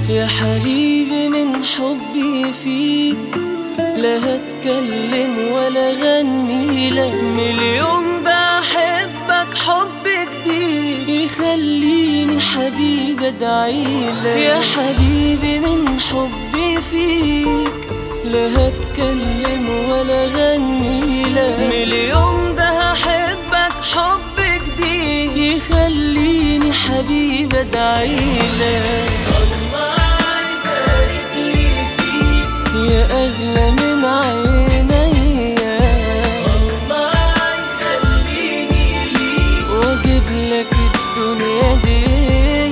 يا حبيبي من حبي فيك لا هتكلم ولا غني لك، من اليوم ده احبك حب جديد يخليني حبيبي ادعيلك. يا حبيبي من حبي فيك لا هتكلم ولا غني لك، من اليوم ده احبك حب جديد يخليني حبيبي ادعيلك. يا أغلى من عينيا، الله يخليني ليك وأجيب لك الدنيا دي.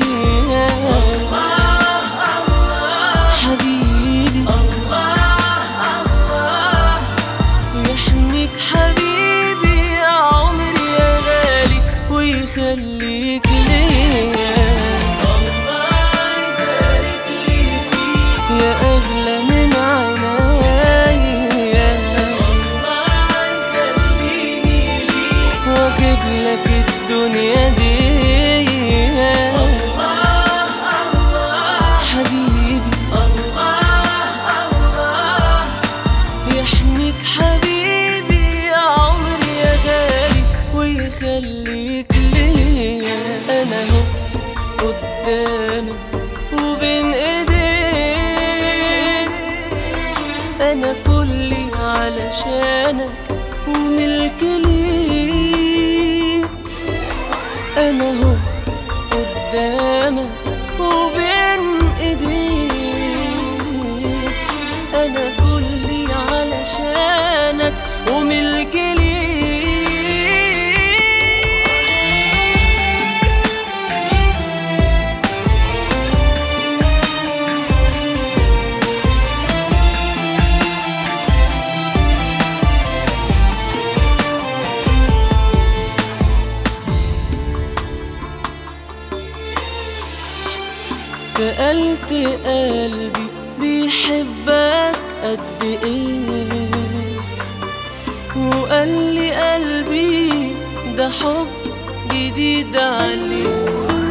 الله الله حبيبي، الله الله يحميك حبيبي يا عمري يا غالي ويخليك ليا. الله يبارك لي فيك يا أغلى من لك الدنيا دي. الله الله حبيبي، الله الله يحميك حبيبي يا عمري يا غالي ويخليك ليا. انا هو قدامك وبين ايديك، انا كلي علشانك وملك ليك. أنا هو قدامك وبين إيديك، أنا كلي علشانك وملك ليك. سألت قلبي بيحبك قد ايه، وقال لي قلبي ده حب جديد عليه.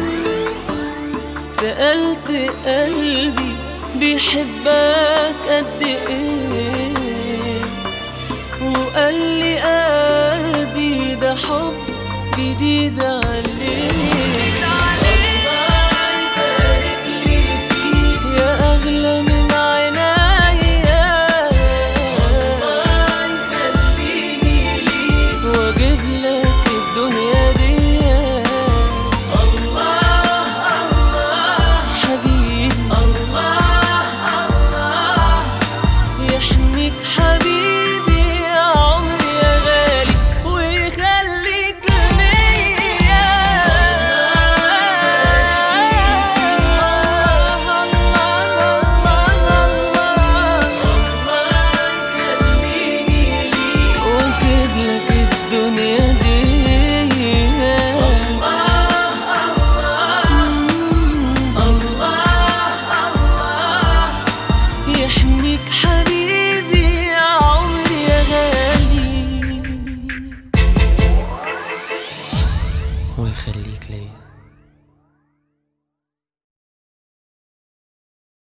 سألت قلبي بيحبك قد ايه، وقال لي قلبي ده حب جديد عليه.